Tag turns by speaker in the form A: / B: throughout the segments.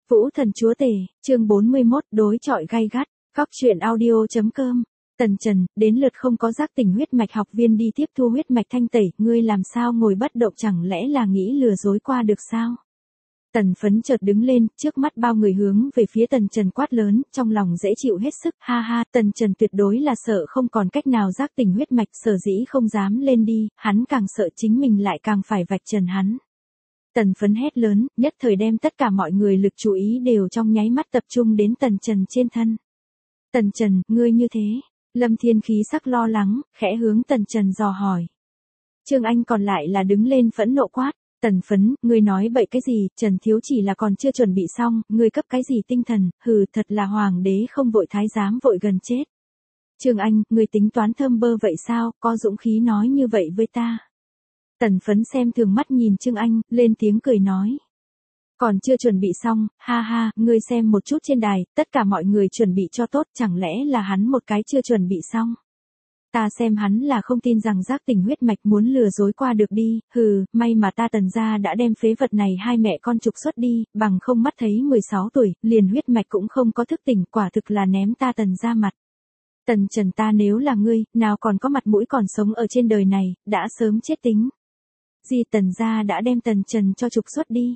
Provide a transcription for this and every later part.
A: Vũ thần chúa tể, chương 41, đối chọi gay gắt, Cóc truyện audio.com. Tần Trần, đến lượt không có giác tỉnh huyết mạch học viên đi tiếp thu huyết mạch thanh tẩy, ngươi làm sao ngồi bất động, chẳng lẽ là nghĩ lừa dối qua được sao? Tần Phấn chợt đứng lên, trước mắt bao người hướng về phía Tần Trần quát lớn, trong lòng dễ chịu hết sức, ha ha, Tần Trần tuyệt đối là sợ không còn cách nào giác tỉnh huyết mạch, sở dĩ không dám lên đi, hắn càng sợ chính mình lại càng phải vạch trần hắn. Tần Phấn hét lớn, nhất thời đem tất cả mọi người lực chú ý đều trong nháy mắt tập trung đến Tần Trần trên thân. Tần Trần, ngươi như thế. Lâm Thiên khí sắc lo lắng, khẽ hướng Tần Trần dò hỏi. Trương Anh còn lại là đứng lên phẫn nộ quát. Tần Phấn, ngươi nói bậy cái gì, Trần Thiếu chỉ là còn chưa chuẩn bị xong, ngươi cấp cái gì tinh thần, hừ, thật là hoàng đế không vội thái giám vội gần chết. Trương Anh, ngươi tính toán thơm bơ vậy sao, có dũng khí nói như vậy với ta. Tần Phấn xem thường mắt nhìn Trương Anh, lên tiếng cười nói. Còn chưa chuẩn bị xong, ha ha, ngươi xem một chút trên đài, tất cả mọi người chuẩn bị cho tốt, chẳng lẽ là hắn một cái chưa chuẩn bị xong. Ta xem hắn là không tin rằng giác tỉnh huyết mạch muốn lừa dối qua được đi, hừ, may mà ta Tần gia đã đem phế vật này hai mẹ con trục xuất đi, bằng không mắt thấy 16 tuổi, liền huyết mạch cũng không có thức tỉnh, quả thực là ném ta Tần gia mặt. Tần Trần, ta nếu là ngươi, nào còn có mặt mũi còn sống ở trên đời này, đã sớm chết tính. Di Tần gia đã đem Tần Trần cho trục xuất đi.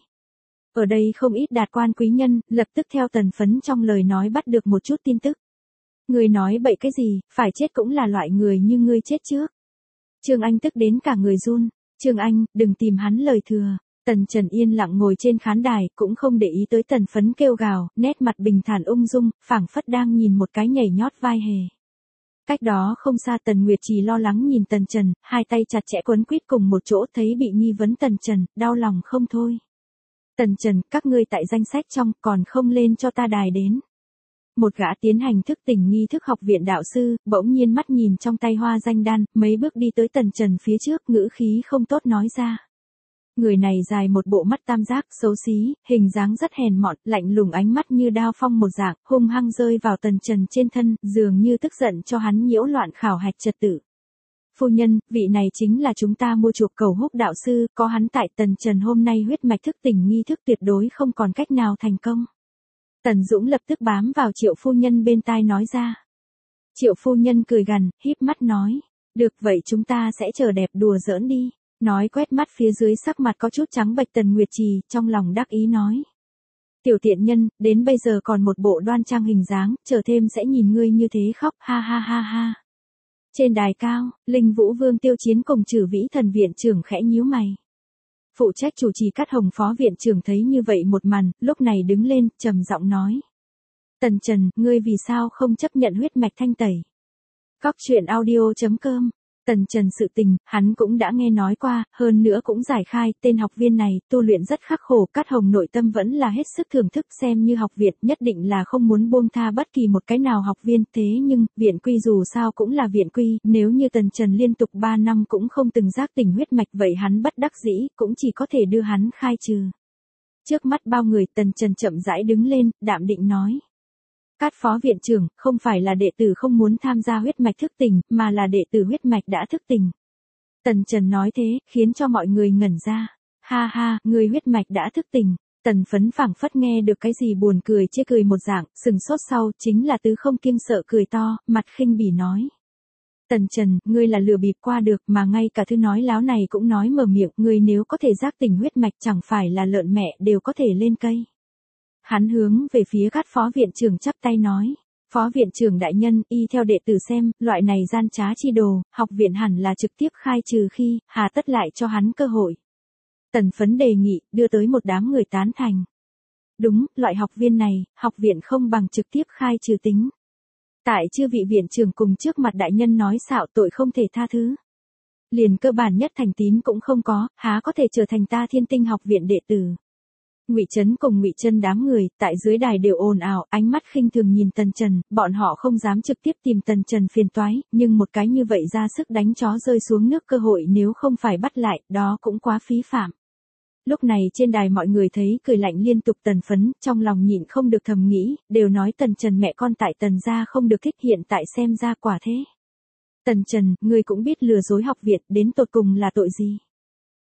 A: Ở đây không ít đạt quan quý nhân, lập tức theo Tần Phấn trong lời nói bắt được một chút tin tức. Ngươi nói bậy cái gì, phải chết cũng là loại người như ngươi chết trước. Trương Anh tức đến cả người run. Trương Anh, đừng tìm hắn lời thừa. Tần Trần yên lặng ngồi trên khán đài, cũng không để ý tới Tần Phấn kêu gào, nét mặt bình thản ung dung, phảng phất đang nhìn một cái nhảy nhót vai hề. Cách đó không xa Tần Nguyệt Trì lo lắng nhìn Tần Trần, hai tay chặt chẽ quấn quýt cùng một chỗ, thấy bị nghi vấn Tần Trần, đau lòng không thôi. Tần Trần, các ngươi tại danh sách trong, còn không lên cho ta đài đến. Một gã tiến hành thức tỉnh nghi thức học viện đạo sư, bỗng nhiên mắt nhìn trong tay hoa danh đan, mấy bước đi tới Tần Trần phía trước, ngữ khí không tốt nói ra. Người này dài một bộ mắt tam giác, xấu xí, hình dáng rất hèn mọn, lạnh lùng, ánh mắt như đao phong một dạng, hung hăng rơi vào Tần Trần trên thân, dường như tức giận cho hắn nhiễu loạn khảo hạch trật tự. Phu nhân, vị này chính là chúng ta mua chuộc Cầu Húc đạo sư, có hắn tại Tần Trần hôm nay huyết mạch thức tỉnh nghi thức tuyệt đối không còn cách nào thành công. Tần Dũng lập tức bám vào Triệu phu nhân bên tai nói ra. Triệu phu nhân cười gằn, híp mắt nói. Được vậy chúng ta sẽ chờ đẹp đùa giỡn đi. Nói quét mắt phía dưới sắc mặt có chút trắng bệch Tần Nguyệt Trì, trong lòng đắc ý nói. Tiểu tiện nhân, đến bây giờ còn một bộ đoan trang hình dáng, chờ thêm sẽ nhìn ngươi như thế khóc, ha ha ha ha. Trên đài cao, Linh Vũ Vương Tiêu Chiến cùng Trử Vĩ Thần viện trưởng khẽ nhíu mày. Phụ trách chủ trì Cát Hồng phó viện trưởng thấy như vậy một màn, lúc này đứng lên, trầm giọng nói. Tần Trần, ngươi vì sao không chấp nhận huyết mạch thanh tẩy? Cóc truyện audio.com. Tần Trần sự tình, hắn cũng đã nghe nói qua, hơn nữa cũng giải khai, tên học viên này, tu luyện rất khắc khổ, Cát Hồng nội tâm vẫn là hết sức thưởng thức, xem như học viện, nhất định là không muốn buông tha bất kỳ một cái nào học viên, thế nhưng, viện quy dù sao cũng là viện quy, nếu như Tần Trần liên tục 3 năm cũng không từng giác tỉnh huyết mạch, vậy hắn bất đắc dĩ, cũng chỉ có thể đưa hắn khai trừ. Trước mắt bao người, Tần Trần chậm rãi đứng lên, đạm định nói. Cát phó viện trưởng, không phải là đệ tử không muốn tham gia huyết mạch thức tỉnh, mà là đệ tử huyết mạch đã thức tỉnh. Tần Trần nói thế, khiến cho mọi người ngẩn ra. Ha ha, người huyết mạch đã thức tỉnh. Tần Phấn phảng phất nghe được cái gì buồn cười chê cười một dạng, sừng sốt sau, chính là Tứ Không kiêng sợ cười to, mặt khinh bỉ nói. Tần Trần, ngươi là lừa bịp qua được mà ngay cả thứ nói láo này cũng nói mở miệng, ngươi nếu có thể giác tỉnh huyết mạch chẳng phải là lợn mẹ đều có thể lên cây. Hắn hướng về phía Cát phó viện trưởng chắp tay nói. Phó viện trưởng đại nhân, y theo đệ tử xem, loại này gian trá chi đồ, học viện hẳn là trực tiếp khai trừ khi, hà tất lại cho hắn cơ hội. Tần Phấn đề nghị, đưa tới một đám người tán thành. Đúng, loại học viên này, học viện không bằng trực tiếp khai trừ tính. Tại chư vị viện trưởng cùng trước mặt đại nhân nói xạo tội không thể tha thứ. Liền cơ bản nhất thành tín cũng không có, há có thể trở thành ta Thiên Tinh học viện đệ tử. Ngụy Trấn cùng Ngụy Trân đám người tại dưới đài đều ồn ào, ánh mắt khinh thường nhìn Tần Trần, bọn họ không dám trực tiếp tìm Tần Trần phiền toái, nhưng một cái như vậy ra sức đánh chó rơi xuống nước cơ hội nếu không phải bắt lại, đó cũng quá phí phạm. Lúc này trên đài mọi người thấy cười lạnh liên tục. Tần Phấn, trong lòng nhịn không được thầm nghĩ, đều nói Tần Trần mẹ con tại Tần gia không được thích, hiện tại xem ra quả thế. Tần Trần, ngươi cũng biết lừa dối học viện, đến tột cùng là tội gì?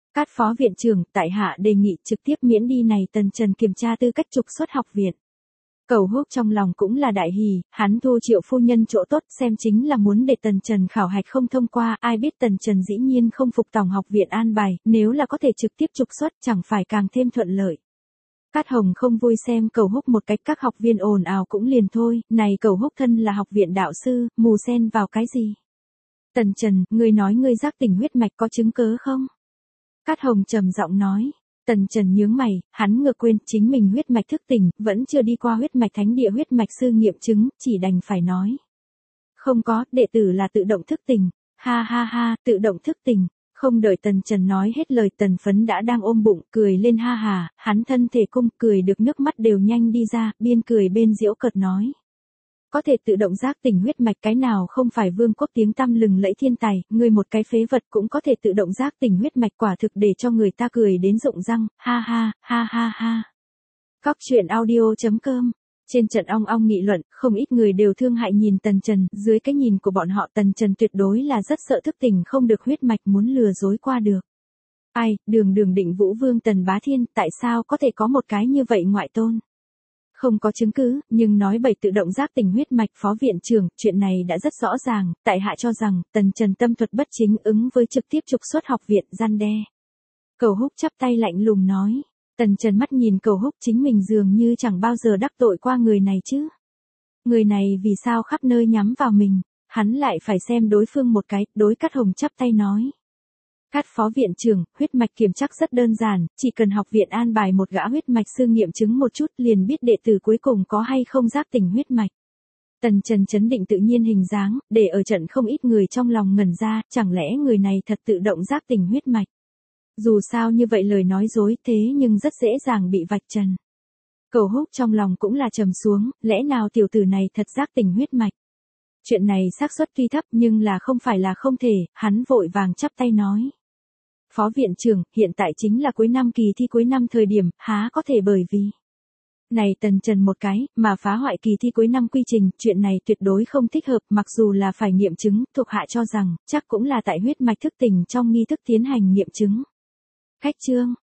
A: Cát phó viện trưởng, tại hạ đề nghị trực tiếp miễn đi này Tần Trần kiểm tra tư cách trục xuất học viện. Cầu Húc trong lòng cũng là đại hỉ, hắn thu Triệu phu nhân chỗ tốt xem chính là muốn để Tần Trần khảo hạch không thông qua, ai biết Tần Trần dĩ nhiên không phục tòng học viện an bài, nếu là có thể trực tiếp trục xuất chẳng phải càng thêm thuận lợi. Cát Hồng không vui xem Cầu Húc một cách các học viên ồn ào cũng liền thôi, này Cầu Húc thân là học viện đạo sư, mù xen vào cái gì? Tần Trần, ngươi nói ngươi giác tỉnh huyết mạch có chứng cớ không? Cát Hồng trầm giọng nói. Tần Trần nhướng mày, hắn ngược quên chính mình huyết mạch thức tỉnh, vẫn chưa đi qua huyết mạch thánh địa huyết mạch sư nghiệm chứng, chỉ đành phải nói. Không có, đệ tử là tự động thức tỉnh. Ha ha ha, tự động thức tỉnh. Không đợi Tần Trần nói hết lời, Tần Phấn đã đang ôm bụng, cười lên ha hà, hắn thân thể cung, cười được nước mắt đều nhanh đi ra, biên cười bên giễu cợt nói. Có thể tự động giác tỉnh huyết mạch cái nào không phải vương quốc tiếng tăm lừng lẫy thiên tài, người một cái phế vật cũng có thể tự động giác tỉnh huyết mạch quả thực để cho người ta cười đến rụng răng, ha ha, ha ha ha. Cóc truyện audio.com. Trên trận ong ong nghị luận, không ít người đều thương hại nhìn Tần Trần, dưới cái nhìn của bọn họ Tần Trần tuyệt đối là rất sợ thức tỉnh không được huyết mạch muốn lừa dối qua được. Ai, đường định Vũ Vương Tần Bá Thiên, tại sao có thể có một cái như vậy ngoại tôn? Không có chứng cứ, nhưng nói bậy tự động giác tỉnh huyết mạch phó viện trưởng, chuyện này đã rất rõ ràng, tại hạ cho rằng, Tần Trần tâm thuật bất chính ứng với trực tiếp trục xuất học viện gian đe. Cầu Húc chắp tay lạnh lùng nói. Tần Trần mắt nhìn Cầu Húc chính mình dường như chẳng bao giờ đắc tội qua người này chứ. Người này vì sao khắp nơi nhắm vào mình, hắn lại phải xem đối phương một cái, đối Cát Hồng chắp tay nói. Cát phó viện trưởng, huyết mạch kiểm chắc rất đơn giản, chỉ cần học viện an bài một gã huyết mạch sư nghiệm chứng một chút liền biết đệ tử cuối cùng có hay không giác tỉnh huyết mạch. Tần Trần chấn định tự nhiên hình dáng, để ở trận không ít người trong lòng ngẩn ra, chẳng lẽ người này thật tự động giác tỉnh huyết mạch. Dù sao như vậy lời nói dối thế nhưng rất dễ dàng bị vạch trần. Cầu Húc trong lòng cũng là trầm xuống, lẽ nào tiểu tử này thật giác tỉnh huyết mạch. Chuyện này xác suất tuy thấp nhưng là không phải là không thể, hắn vội vàng chắp tay nói. Phó viện trưởng, hiện tại chính là cuối năm kỳ thi cuối năm thời điểm, há có thể bởi vì. Này Tần Trần một cái, mà phá hoại kỳ thi cuối năm quy trình, chuyện này tuyệt đối không thích hợp, mặc dù là phải nghiệm chứng, thuộc hạ cho rằng, chắc cũng là tại huyết mạch thức tỉnh trong nghi thức tiến hành nghiệm chứng. Khách trương,